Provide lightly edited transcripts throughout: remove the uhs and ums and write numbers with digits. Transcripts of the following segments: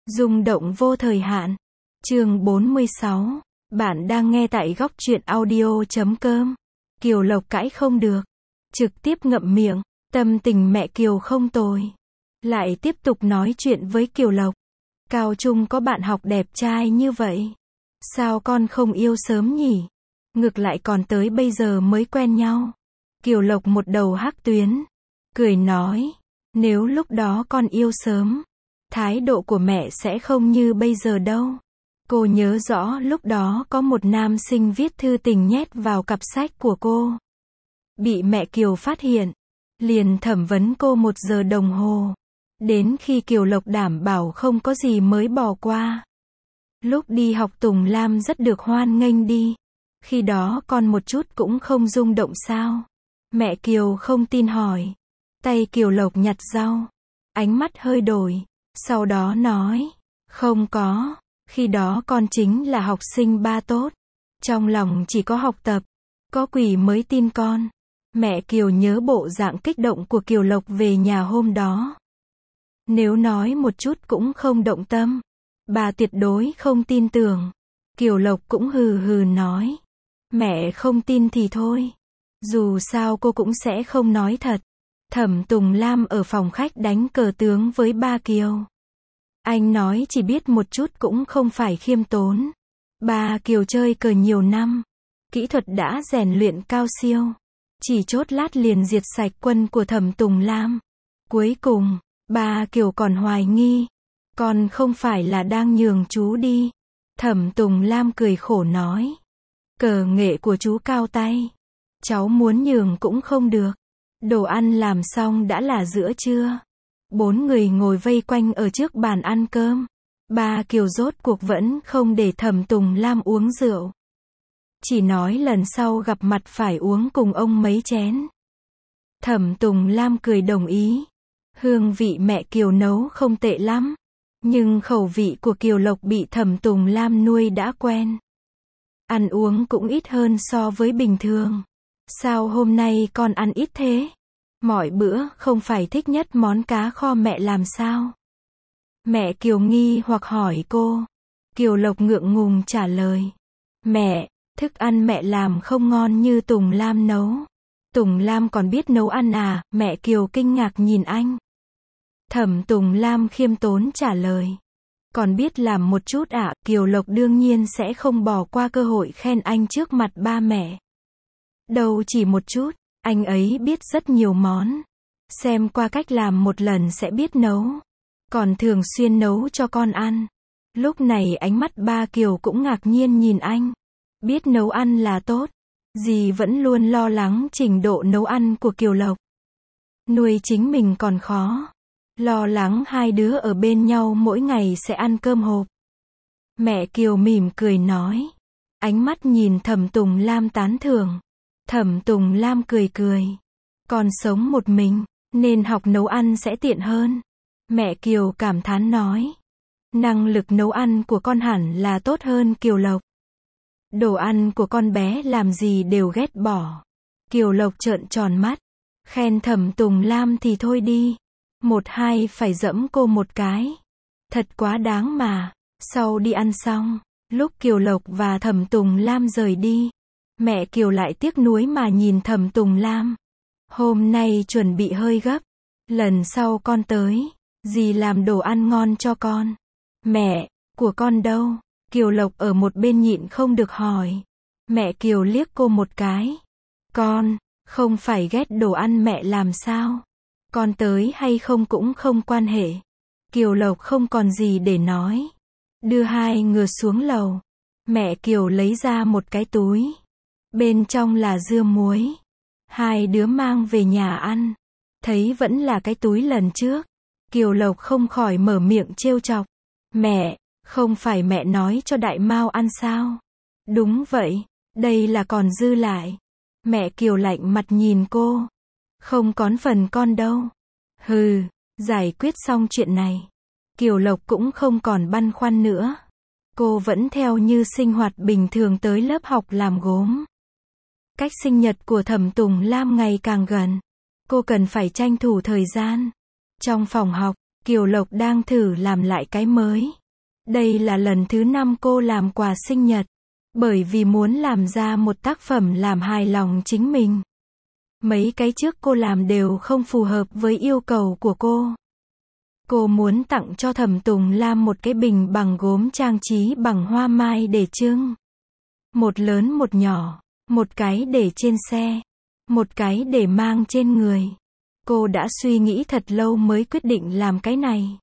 Rung động vô thời hạn. Chương 46. Bạn đang nghe tại góc truyện audio.com. Kiều Lộc cãi không được. Trực tiếp ngậm miệng. Tâm tình mẹ Kiều không tồi. Lại tiếp tục nói chuyện với Kiều Lộc. Cao trung có bạn học đẹp trai như vậy. Sao con không yêu sớm nhỉ? Ngược lại còn tới bây giờ mới quen nhau. Kiều Lộc một đầu hắc tuyến. Cười nói. Nếu lúc đó con yêu sớm, thái độ của mẹ sẽ không như bây giờ đâu. Cô nhớ rõ lúc đó có một nam sinh viết thư tình nhét vào cặp sách của cô. Bị mẹ Kiều phát hiện. Liền thẩm vấn cô 1 giờ đồng hồ. Đến khi Kiều Lộc đảm bảo không có gì mới bỏ qua. Lúc đi học Tùng Lam rất được hoan nghênh đi. Khi đó con một chút cũng không rung động sao? Mẹ Kiều không tin hỏi. Tay Kiều Lộc nhặt rau. Ánh mắt hơi đổi. Sau đó nói. Không có. Khi đó con chính là học sinh ba tốt. Trong lòng chỉ có học tập. Có quỷ mới tin con. Mẹ Kiều nhớ bộ dạng kích động của Kiều Lộc về nhà hôm đó. Nếu nói một chút cũng không động tâm. Bà tuyệt đối không tin tưởng. Kiều Lộc cũng hừ hừ nói. Mẹ không tin thì thôi. Dù sao cô cũng sẽ không nói thật. Thẩm Tùng Lam ở phòng khách đánh cờ tướng với ba Kiều. Anh nói chỉ biết một chút cũng không phải khiêm tốn. Ba Kiều chơi cờ nhiều năm. Kỹ thuật đã rèn luyện cao siêu. Chỉ chốt lát liền diệt sạch quân của Thẩm Tùng Lam. Cuối cùng, ba Kiều còn hoài nghi. Con không phải là đang nhường chú đi. Thẩm Tùng Lam cười khổ nói. Cờ nghệ của chú cao tay. Cháu muốn nhường cũng không được. Đồ ăn làm xong đã là giữa trưa. 4 người ngồi vây quanh ở trước bàn ăn cơm. Ba Kiều rốt cuộc vẫn không để Thẩm Tùng Lam uống rượu. Chỉ nói lần sau gặp mặt phải uống cùng ông mấy chén. Thẩm Tùng Lam cười đồng ý. Hương vị mẹ Kiều nấu không tệ lắm. Nhưng khẩu vị của Kiều Lộc bị Thẩm Tùng Lam nuôi đã quen. Ăn uống cũng ít hơn so với bình thường. Sao hôm nay con ăn ít thế? Mọi bữa không phải thích nhất món cá kho mẹ làm sao? Mẹ Kiều nghi hoặc hỏi cô. Kiều Lộc ngượng ngùng trả lời. Mẹ, thức ăn mẹ làm không ngon như Tùng Lam nấu. Tùng Lam còn biết nấu ăn à? Mẹ Kiều kinh ngạc nhìn anh. Thẩm Tùng Lam khiêm tốn trả lời. Còn biết làm một chút ạ? Kiều Lộc đương nhiên sẽ không bỏ qua cơ hội khen anh trước mặt ba mẹ. Đâu chỉ một chút, anh ấy biết rất nhiều món. Xem qua cách làm một lần sẽ biết nấu. Còn thường xuyên nấu cho con ăn. Lúc này ánh mắt ba Kiều cũng ngạc nhiên nhìn anh. Biết nấu ăn là tốt. Dì vẫn luôn lo lắng trình độ nấu ăn của Kiều Lộc. Nuôi chính mình còn khó. Lo lắng hai đứa ở bên nhau mỗi ngày sẽ ăn cơm hộp. Mẹ Kiều mỉm cười nói. Ánh mắt nhìn Thẩm Tùng Lam tán thưởng. Thẩm Tùng Lam cười cười. Con sống một mình, nên học nấu ăn sẽ tiện hơn. Mẹ Kiều cảm thán nói. Năng lực nấu ăn của con hẳn là tốt hơn Kiều Lộc. Đồ ăn của con bé làm gì đều ghét bỏ. Kiều Lộc trợn tròn mắt. Khen Thẩm Tùng Lam thì thôi đi. 1-2 phải giẫm cô một cái. Thật quá đáng mà. Sau đi ăn xong, lúc Kiều Lộc và Thẩm Tùng Lam rời đi, mẹ Kiều lại tiếc nuối mà nhìn Thẩm Tùng Lam. Hôm nay chuẩn bị hơi gấp. Lần sau con tới, dì làm đồ ăn ngon cho con. Mẹ, của con đâu? Kiều Lộc ở một bên nhịn không được hỏi. Mẹ Kiều liếc cô một cái. Con, không phải ghét đồ ăn mẹ làm sao? Con tới hay không cũng không quan hệ. Kiều Lộc không còn gì để nói. Đưa hai người xuống lầu. Mẹ Kiều lấy ra một cái túi. Bên trong là dưa muối. Hai đứa mang về nhà ăn. Thấy vẫn là cái túi lần trước. Kiều Lộc không khỏi mở miệng trêu chọc. Mẹ, không phải mẹ nói cho Đại Mao ăn sao? Đúng vậy, đây là còn dư lại. Mẹ Kiều lạnh mặt nhìn cô. Không còn phần con đâu. Hừ, giải quyết xong chuyện này. Kiều Lộc cũng không còn băn khoăn nữa. Cô vẫn theo như sinh hoạt bình thường tới lớp học làm gốm. Cách sinh nhật của Thẩm Tùng Lam ngày càng gần. Cô cần phải tranh thủ thời gian. Trong phòng học, Kiều Lộc đang thử làm lại cái mới. Đây là lần thứ 5 cô làm quà sinh nhật. Bởi vì muốn làm ra một tác phẩm làm hài lòng chính mình. Mấy cái trước cô làm đều không phù hợp với yêu cầu của cô. Cô muốn tặng cho Thẩm Tùng Lam một cái bình bằng gốm trang trí bằng hoa mai để trưng. Một lớn một nhỏ, một cái để trên xe, một cái để mang trên người. Cô đã suy nghĩ thật lâu mới quyết định làm cái này.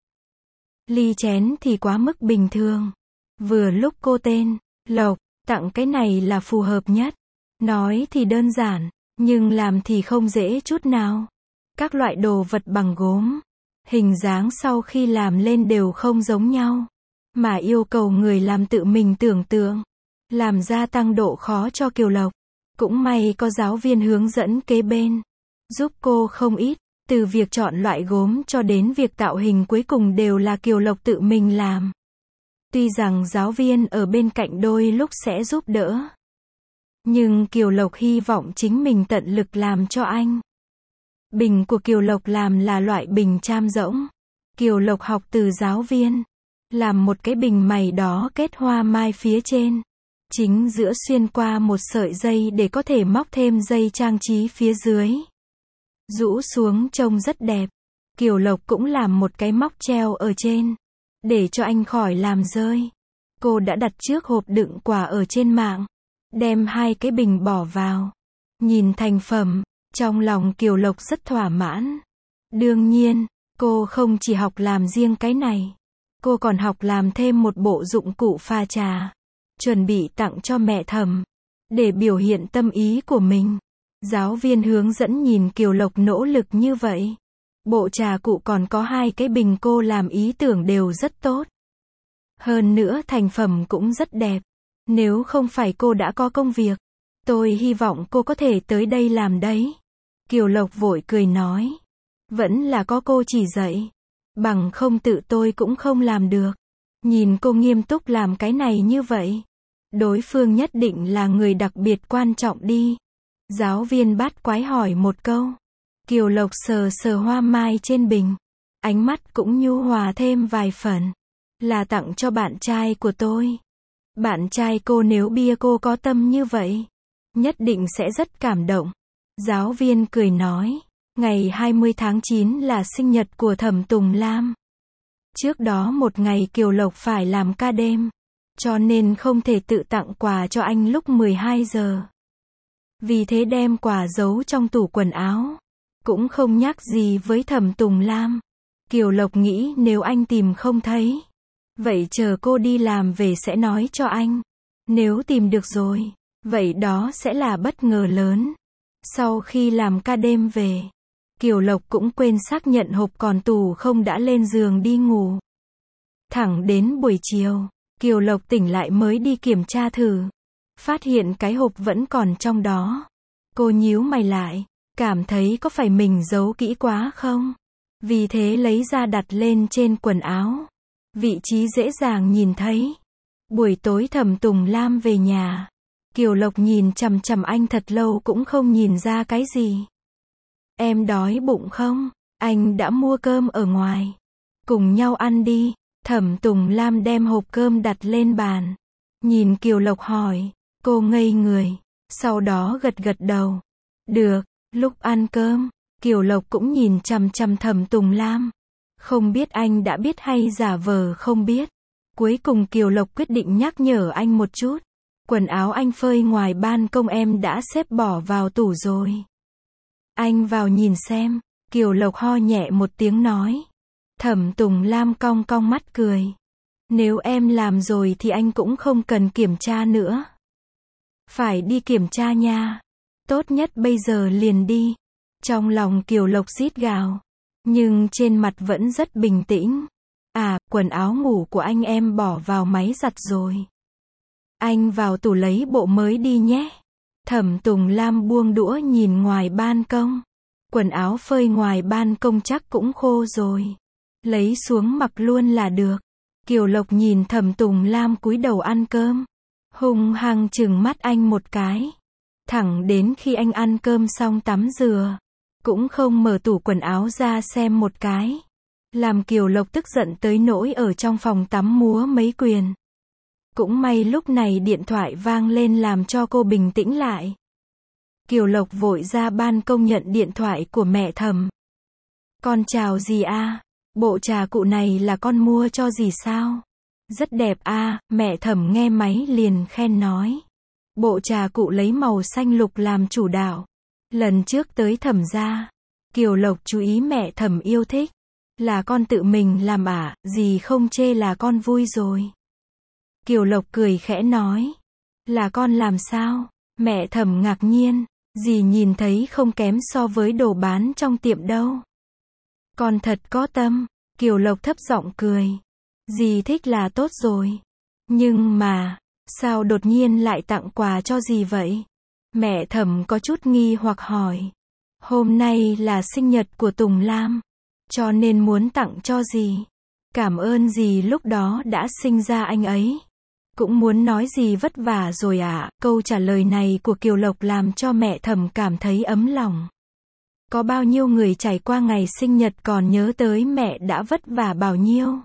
Ly chén thì quá mức bình thường. Vừa lúc cô tên Lộc, tặng cái này là phù hợp nhất. Nói thì đơn giản, nhưng làm thì không dễ chút nào. Các loại đồ vật bằng gốm, hình dáng sau khi làm lên đều không giống nhau. Mà yêu cầu người làm tự mình tưởng tượng. Làm gia tăng độ khó cho Kiều Lộc. Cũng may có giáo viên hướng dẫn kế bên. Giúp cô không ít. Từ việc chọn loại gốm cho đến việc tạo hình cuối cùng đều là Kiều Lộc tự mình làm. Tuy rằng giáo viên ở bên cạnh đôi lúc sẽ giúp đỡ. Nhưng Kiều Lộc hy vọng chính mình tận lực làm cho anh. Bình của Kiều Lộc làm là loại bình cham rỗng. Kiều Lộc học từ giáo viên. Làm một cái bình mày đó kết hoa mai phía trên. Chính giữa xuyên qua một sợi dây để có thể móc thêm dây trang trí phía dưới. Rũ xuống trông rất đẹp. Kiều Lộc cũng làm một cái móc treo ở trên. Để cho anh khỏi làm rơi. Cô đã đặt trước hộp đựng quà ở trên mạng. Đem 2 cái bình bỏ vào. Nhìn thành phẩm, trong lòng Kiều Lộc rất thỏa mãn. Đương nhiên, cô không chỉ học làm riêng cái này. Cô còn học làm thêm một bộ dụng cụ pha trà. Chuẩn bị tặng cho mẹ Thẩm. Để biểu hiện tâm ý của mình. Giáo viên hướng dẫn nhìn Kiều Lộc nỗ lực như vậy. Bộ trà cụ còn có 2 cái bình cô làm ý tưởng đều rất tốt. Hơn nữa thành phẩm cũng rất đẹp. Nếu không phải cô đã có công việc, tôi hy vọng cô có thể tới đây làm đấy. Kiều Lộc vội cười nói. Vẫn là có cô chỉ dạy. Bằng không tự tôi cũng không làm được. Nhìn cô nghiêm túc làm cái này như vậy. Đối phương nhất định là người đặc biệt quan trọng đi. Giáo viên bát quái hỏi một câu. Kiều Lộc sờ sờ hoa mai trên bình. Ánh mắt cũng nhu hòa thêm vài phần. Là tặng cho bạn trai của tôi. Bạn trai cô nếu bia cô có tâm như vậy. Nhất định sẽ rất cảm động. Giáo viên cười nói. Ngày 20 tháng 9 là sinh nhật của Thẩm Tùng Lam. Trước đó một ngày Kiều Lộc phải làm ca đêm. Cho nên không thể tự tặng quà cho anh lúc 12 giờ. Vì thế đem quà giấu trong tủ quần áo. Cũng không nhắc gì với Thẩm Tùng Lam. Kiều Lộc nghĩ nếu anh tìm không thấy. Vậy chờ cô đi làm về sẽ nói cho anh. Nếu tìm được rồi. Vậy đó sẽ là bất ngờ lớn. Sau khi làm ca đêm về. Kiều Lộc cũng quên xác nhận hộp còn tủ không đã lên giường đi ngủ. Thẳng đến buổi chiều. Kiều Lộc tỉnh lại mới đi kiểm tra thử. Phát hiện cái hộp vẫn còn trong đó. Cô nhíu mày lại. Cảm thấy có phải mình giấu kỹ quá không? Vì thế lấy ra đặt lên trên quần áo. Vị trí dễ dàng nhìn thấy. Buổi tối Thẩm Tùng Lam về nhà. Kiều Lộc nhìn chằm chằm anh thật lâu cũng không nhìn ra cái gì. Em đói bụng không? Anh đã mua cơm ở ngoài. Cùng nhau ăn đi. Thẩm Tùng Lam đem hộp cơm đặt lên bàn. Nhìn Kiều Lộc hỏi. Cô ngây người. Sau đó gật gật đầu. Được. Lúc ăn cơm, Kiều Lộc cũng nhìn chằm chằm Thẩm Tùng Lam. Không biết anh đã biết hay giả vờ không biết. Cuối cùng Kiều Lộc quyết định nhắc nhở anh một chút. Quần áo anh phơi ngoài ban công em đã xếp bỏ vào tủ rồi. Anh vào nhìn xem. Kiều Lộc ho nhẹ một tiếng nói. Thẩm Tùng Lam cong cong mắt cười. Nếu em làm rồi thì anh cũng không cần kiểm tra nữa. Phải đi kiểm tra nha. Tốt nhất bây giờ liền đi. Trong lòng Kiều Lộc rít gào. Nhưng trên mặt vẫn rất bình tĩnh. À, quần áo ngủ của anh em bỏ vào máy giặt rồi. Anh vào tủ lấy bộ mới đi nhé. Thẩm Tùng Lam buông đũa nhìn ngoài ban công. Quần áo phơi ngoài ban công chắc cũng khô rồi. Lấy xuống mặc luôn là được. Kiều Lộc nhìn Thẩm Tùng Lam cúi đầu ăn cơm. Hung hăng trừng mắt anh một cái. Thẳng đến khi anh ăn cơm xong tắm rửa. Cũng không mở tủ quần áo ra xem một cái. làm Kiều Lộc tức giận tới nỗi ở trong phòng tắm múa mấy quyền. Cũng may lúc này điện thoại vang lên làm cho cô bình tĩnh lại. Kiều Lộc vội ra ban công nhận điện thoại của mẹ Thẩm. Con chào dì a, bộ trà cụ này là con mua cho dì sao? Rất đẹp a, mẹ Thẩm nghe máy liền khen nói. Bộ trà cụ lấy màu xanh lục làm chủ đạo. Lần trước tới Thẩm gia, Kiều Lộc chú ý mẹ Thẩm yêu thích. Là con tự mình làm dì không chê là con vui rồi. Kiều Lộc cười khẽ nói. Là con làm sao? Mẹ Thẩm ngạc nhiên. Dì nhìn thấy không kém so với đồ bán trong tiệm đâu. Con thật có tâm. Kiều Lộc thấp giọng cười. Dì thích là tốt rồi. Nhưng mà, sao đột nhiên lại tặng quà cho dì vậy? Mẹ Thẩm có chút nghi hoặc hỏi. Hôm nay là sinh nhật của Tùng Lam, cho nên muốn tặng cho dì. Cảm ơn dì lúc đó đã sinh ra anh ấy. Cũng muốn nói dì vất vả rồi ạ. Câu trả lời này của Kiều Lộc làm cho mẹ Thẩm cảm thấy ấm lòng. Có bao nhiêu người trải qua ngày sinh nhật còn nhớ tới mẹ đã vất vả bao nhiêu.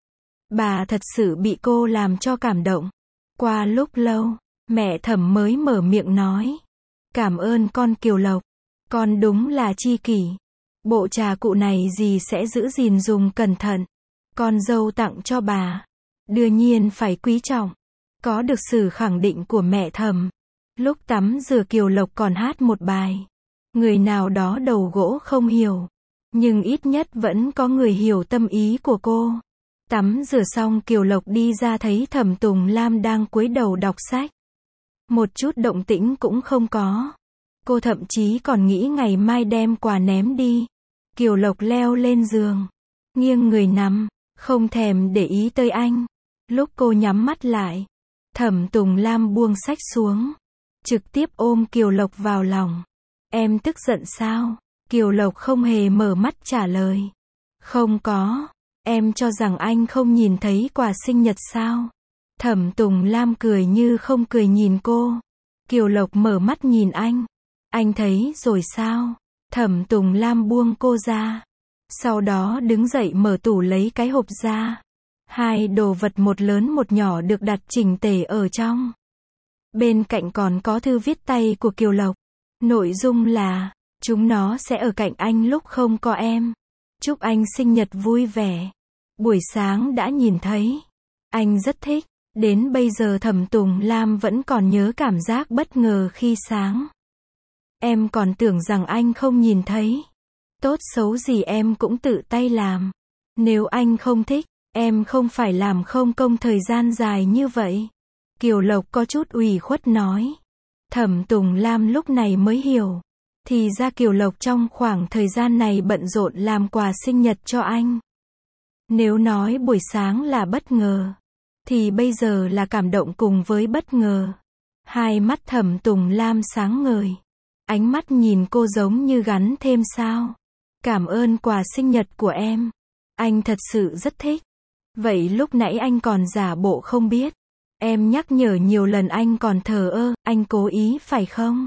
Bà thật sự bị cô làm cho cảm động. Qua lúc lâu, mẹ Thẩm mới mở miệng nói. Cảm ơn con Kiều Lộc. Con đúng là tri kỷ. Bộ trà cụ này dì sẽ giữ gìn dùng cẩn thận. Con dâu tặng cho bà. Đương nhiên phải quý trọng. Có được sự khẳng định của mẹ Thẩm. Lúc tắm rửa Kiều Lộc còn hát một bài. Người nào đó đầu gỗ không hiểu. Nhưng ít nhất vẫn có người hiểu tâm ý của cô. Tắm rửa xong Kiều Lộc đi ra thấy Thẩm Tùng Lam đang cúi đầu đọc sách. Một chút động tĩnh cũng không có. Cô thậm chí còn nghĩ ngày mai đem quà ném đi. Kiều Lộc leo lên giường. Nghiêng người nằm. Không thèm để ý tới anh. Lúc cô nhắm mắt lại. Thẩm Tùng Lam buông sách xuống. Trực tiếp ôm Kiều Lộc vào lòng. Em tức giận sao? Kiều Lộc không hề mở mắt trả lời. Không có. Em cho rằng anh không nhìn thấy quà sinh nhật sao? Thẩm Tùng Lam cười như không cười nhìn cô. Kiều Lộc mở mắt nhìn anh. Anh thấy rồi sao? Thẩm Tùng Lam buông cô ra. Sau đó đứng dậy mở tủ lấy cái hộp ra. Hai đồ vật một lớn một nhỏ được đặt chỉnh tề ở trong. Bên cạnh còn có thư viết tay của Kiều Lộc. Nội dung là, chúng nó sẽ ở cạnh anh lúc không có em. Chúc anh sinh nhật vui vẻ. Buổi sáng đã nhìn thấy. Anh rất thích. Đến bây giờ Thẩm Tùng Lam vẫn còn nhớ cảm giác bất ngờ khi sáng. Em còn tưởng rằng anh không nhìn thấy. Tốt xấu gì em cũng tự tay làm. Nếu anh không thích, em không phải làm không công thời gian dài như vậy. Kiều Lộc có chút ủy khuất nói. Thẩm Tùng Lam lúc này mới hiểu. Thì ra Kiều Lộc trong khoảng thời gian này bận rộn làm quà sinh nhật cho anh. Nếu nói buổi sáng là bất ngờ, thì bây giờ là cảm động cùng với bất ngờ. Hai mắt Thẩm Tùng Lam sáng ngời. Ánh mắt nhìn cô giống như gắn thêm sao. Cảm ơn quà sinh nhật của em. Anh thật sự rất thích. Vậy lúc nãy anh còn giả bộ không biết. Em nhắc nhở nhiều lần anh còn thờ ơ, anh cố ý phải không?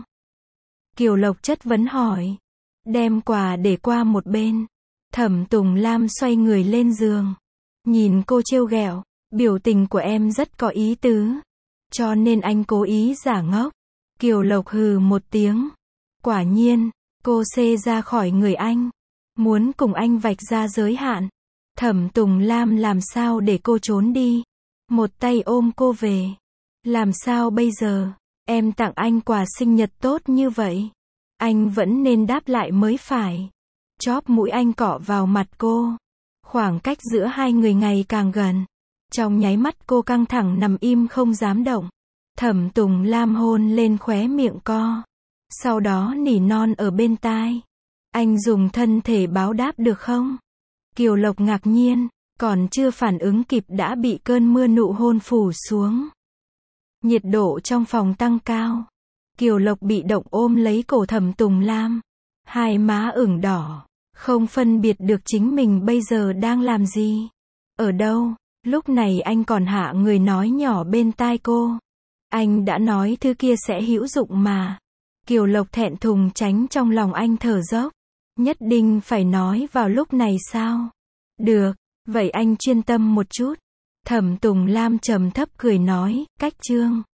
Kiều Lộc chất vấn hỏi. Đem quà để qua một bên. Thẩm Tùng Lam xoay người lên giường. Nhìn cô trêu ghẹo. Biểu tình của em rất có ý tứ. Cho nên anh cố ý giả ngốc. Kiều Lộc hừ một tiếng. Quả nhiên, cô xê ra khỏi người anh. Muốn cùng anh vạch ra giới hạn. Thẩm Tùng Lam làm sao để cô trốn đi. Một tay ôm cô về. Làm sao bây giờ? Em tặng anh quà sinh nhật tốt như vậy. Anh vẫn nên đáp lại mới phải. Chóp mũi anh cọ vào mặt cô. Khoảng cách giữa hai người ngày càng gần. Trong nháy mắt cô căng thẳng nằm im không dám động. Thẩm Tùng Lam hôn lên khóe miệng co. Sau đó nỉ non ở bên tai. Anh dùng thân thể báo đáp được không? Kiều Lộc ngạc nhiên. Còn chưa phản ứng kịp đã bị cơn mưa nụ hôn phủ xuống. Nhiệt độ trong phòng tăng cao. Kiều Lộc bị động ôm lấy cổ Thẩm Tùng Lam. Hai má ửng đỏ. Không phân biệt được chính mình bây giờ đang làm gì. Ở đâu? Lúc này anh còn hạ người nói nhỏ bên tai cô. Anh đã nói thứ kia sẽ hữu dụng mà. Kiều Lộc thẹn thùng tránh trong lòng anh thở dốc. Nhất định phải nói vào lúc này sao? Được, vậy anh chuyên tâm một chút. Thẩm Tùng Lam trầm thấp cười nói, cách chương.